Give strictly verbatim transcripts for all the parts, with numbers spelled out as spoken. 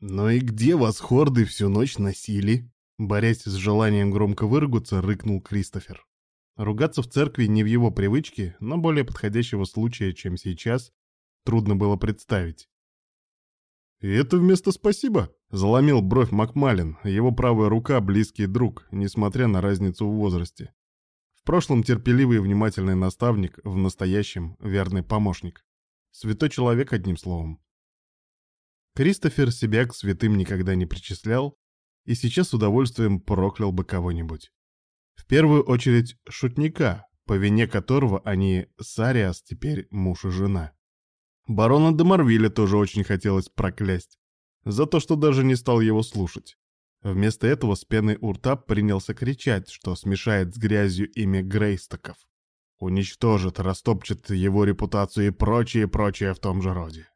«Ну и где вас хорды всю ночь носили?» Борясь с желанием громко выругаться, рыкнул Кристофер. Ругаться в церкви не в его привычке, но более подходящего случая, чем сейчас, трудно было представить. «И это вместо спасибо?» — заломил бровь Макмалин, его правая рука — близкий друг, несмотря на разницу в возрасте. В прошлом терпеливый и внимательный наставник, в настоящем верный помощник. Святой человек, одним словом. Кристофер себя к святым никогда не причислял и сейчас с удовольствием проклял бы кого-нибудь. В первую очередь шутника, по вине которого они с Ариас теперь муж и жена. Барона де Марвиля тоже очень хотелось проклясть, за то, что даже не стал его слушать. Вместо этого с пеной у рта принялся кричать, что смешает с грязью имя Грейстоков. Уничтожит, растопчет его репутацию и прочее, прочее в том же роде.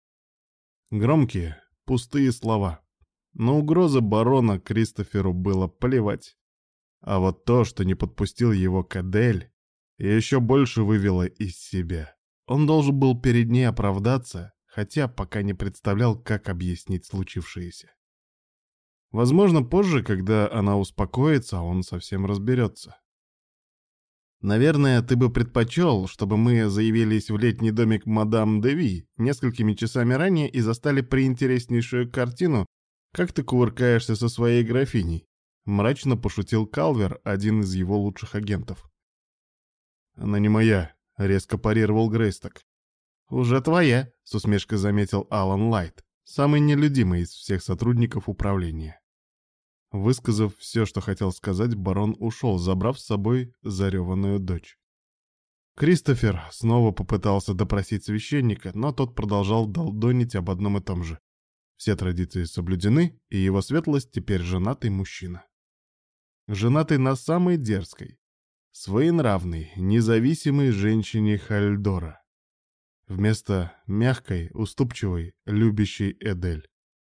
Громкие, пустые слова. На угрозы барона Кристоферу было плевать. А вот то, что не подпустил его к Адель, еще больше вывело из себя. Он должен был перед ней оправдаться, хотя пока не представлял, как объяснить случившееся. Возможно, позже, когда она успокоится, он совсем разберется. «Наверное, ты бы предпочел, чтобы мы заявились в летний домик мадам Деви несколькими часами ранее и застали приинтереснейшую картину, как ты кувыркаешься со своей графиней», — мрачно пошутил Калвер, один из его лучших агентов. «Она не моя», — резко парировал Грейсток. «Уже твоя», — с усмешкой заметил Алан Лайт, самый нелюдимый из всех сотрудников управления. Высказав все, что хотел сказать, барон ушел, забрав с собой зареванную дочь. Кристофер снова попытался допросить священника, но тот продолжал долдонить об одном и том же. Все традиции соблюдены, и его светлость теперь женатый мужчина. Женатый на самой дерзкой, своенравной, независимой женщине Хальдора. Вместо мягкой, уступчивой, любящей Эдель.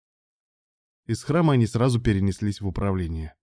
Из храма они сразу перенеслись в управление.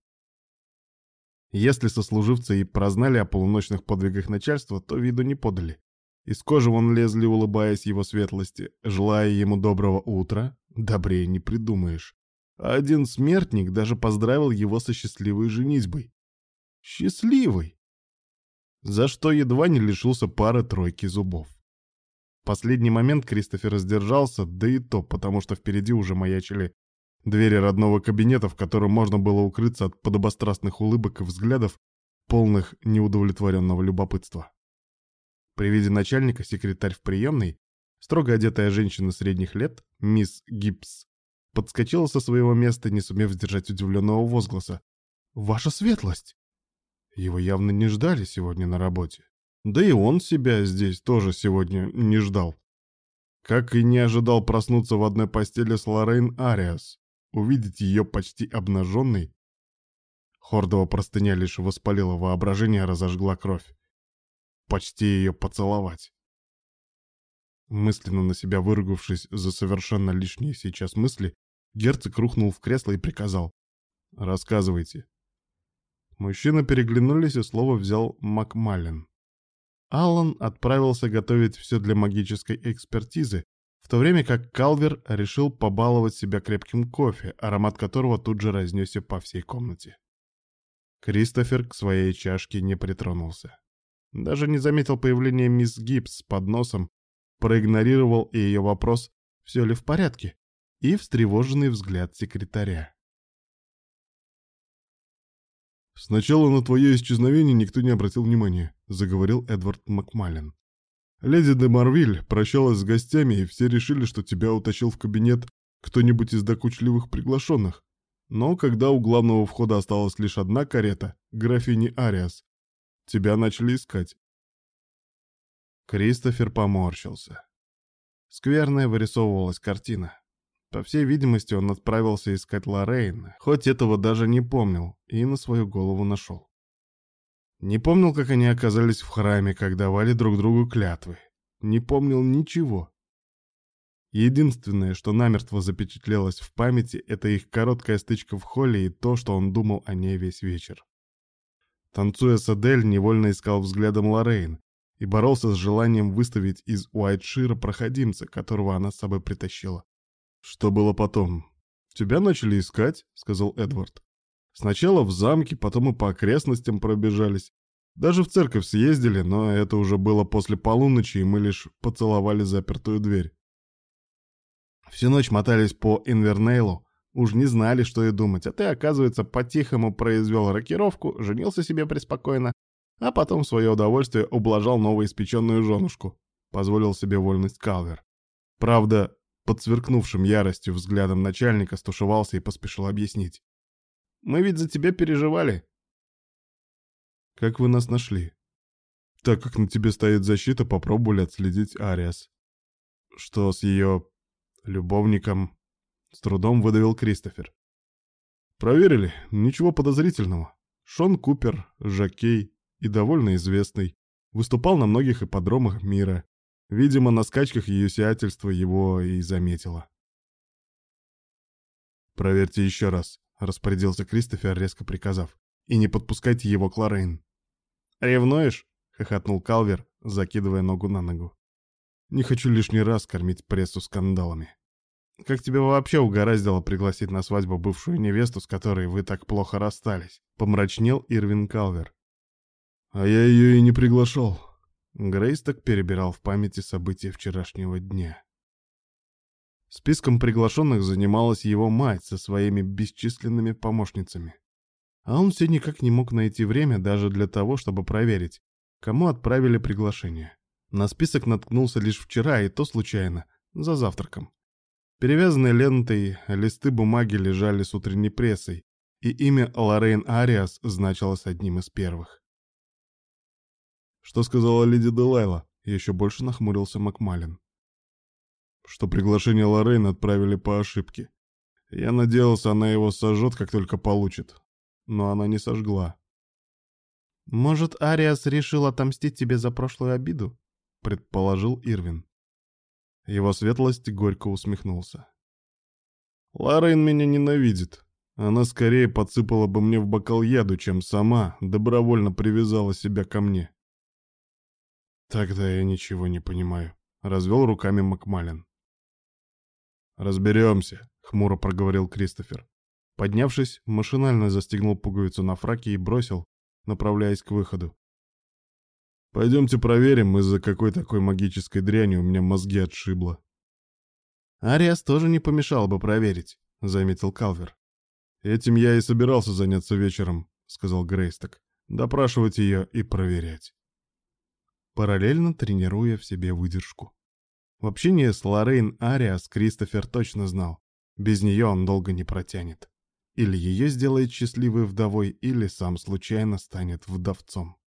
Если сослуживцы и прознали о полуночных подвигах начальства, то виду не подали. Из кожи вон лезли, улыбаясь его светлости, желая ему доброго утра, добрее не придумаешь. А один смертник даже поздравил его со счастливой женитьбой. Счастливый! За что едва не лишился пары-тройки зубов. В последний момент Кристофер сдержался, да и то, потому что впереди уже маячили двери родного кабинета, в котором можно было укрыться от подобострастных улыбок и взглядов, полных неудовлетворенного любопытства. При виде начальника секретарь в приемной, строго одетая женщина средних лет, мисс Гибс, подскочила со своего места, не сумев сдержать удивленного возгласа. «Ваша светлость!» Его явно не ждали сегодня на работе. Да и он себя здесь тоже сегодня не ждал. Как и не ожидал проснуться в одной постели с Лоррейн Ариас. Увидеть ее почти обнаженной. Хордова простыня лишь воспалила воображение, разожгла кровь. Почти ее поцеловать. Мысленно на себя выругавшись за совершенно лишние сейчас мысли, герцог рухнул в кресло и приказал: «Рассказывайте». Мужчины переглянулись, и слово взял Макмалин. Аллан отправился готовить все для магической экспертизы, в то время как Калвер решил побаловать себя крепким кофе, аромат которого тут же разнесся по всей комнате. Кристофер к своей чашке не притронулся. Даже не заметил появления мисс Гибс с подносом, проигнорировал и ее вопрос «все ли в порядке?» и встревоженный взгляд секретаря. «Сначала на твое исчезновение никто не обратил внимания», — заговорил Эдвард Макмалин. «Леди де Марвиль прощалась с гостями, и все решили, что тебя утащил в кабинет кто-нибудь из докучливых приглашенных. Но когда у главного входа осталась лишь одна карета, графини Ариас, тебя начали искать». Кристофер поморщился. Скверная вырисовывалась картина. По всей видимости, он отправился искать Лоррейн, хоть этого даже не помнил, и на свою голову нашел. Не помнил, как они оказались в храме, как давали друг другу клятвы. Не помнил ничего. Единственное, что намертво запечатлелось в памяти, это их короткая стычка в холле и то, что он думал о ней весь вечер. Танцуя с Адель, невольно искал взглядом Лоррейн и боролся с желанием выставить из Уайтшира проходимца, которого она с собой притащила. Что было потом? «Тебя начали искать», — сказал Эдвард. «Сначала в замке, потом и по окрестностям пробежались. Даже в церковь съездили, но это уже было после полуночи, и мы лишь поцеловали запертую дверь. Всю ночь мотались по Инвернейлу, уж не знали, что и думать, а ты, оказывается, по-тихому произвел рокировку, женился себе преспокойно, а потом в свое удовольствие ублажал новоиспеченную женушку», — позволил себе вольность Калвер. Правда, под сверкнувшим яростью взглядом начальника стушевался и поспешил объяснить. «Мы ведь за тебя переживали». «Как вы нас нашли?» «Так как на тебе стоит защита, попробовали отследить Ариас». «Что с ее любовником?» — с трудом выдавил Кристофер. «Проверили, ничего подозрительного. Шон Купер, жокей и довольно известный. Выступал на многих ипподромах мира. Видимо, на скачках ее сиятельство его и заметило». «Проверьте еще раз», — распорядился Кристофер, резко приказав. «И не подпускайте его к Лоррейн». «Ревнуешь?» — хохотнул Калвер, закидывая ногу на ногу. «Не хочу лишний раз кормить прессу скандалами. Как тебя вообще угораздило пригласить на свадьбу бывшую невесту, с которой вы так плохо расстались?» — помрачнел Ирвин Калвер. «А я ее и не приглашал». Грейсток перебирал в памяти события вчерашнего дня. Списком приглашенных занималась его мать со своими бесчисленными помощницами. А он все никак не мог найти время даже для того, чтобы проверить, кому отправили приглашение. На список наткнулся лишь вчера, и то случайно, за завтраком. Перевязанные лентой листы бумаги лежали с утренней прессой, и имя Лоррейн Ариас значилось одним из первых. «Что сказала леди Делайла?» — еще больше нахмурился Макмалин. «Что приглашение Лоррейн отправили по ошибке. Я надеялся, она его сожжет, как только получит. Но она не сожгла». «Может, Ариас решил отомстить тебе за прошлую обиду?» — предположил Ирвин. Его светлость горько усмехнулся. «Лоррейн меня ненавидит. Она скорее подсыпала бы мне в бокал яду, чем сама добровольно привязала себя ко мне». «Тогда я ничего не понимаю», — развел руками Макмалин. «Разберемся», — хмуро проговорил Кристофер. Поднявшись, машинально застегнул пуговицу на фраке и бросил, направляясь к выходу. «Пойдемте проверим, из-за какой такой магической дряни у меня мозги отшибло». «Ариас тоже не помешало бы проверить», — заметил Калвер. «Этим я и собирался заняться вечером», — сказал Грейсток. «Допрашивать ее и проверять». Параллельно тренируя в себе выдержку. В общении с Лоррейн Ариас Кристофер точно знал, без нее он долго не протянет. Или ее сделает счастливой вдовой, или сам случайно станет вдовцом.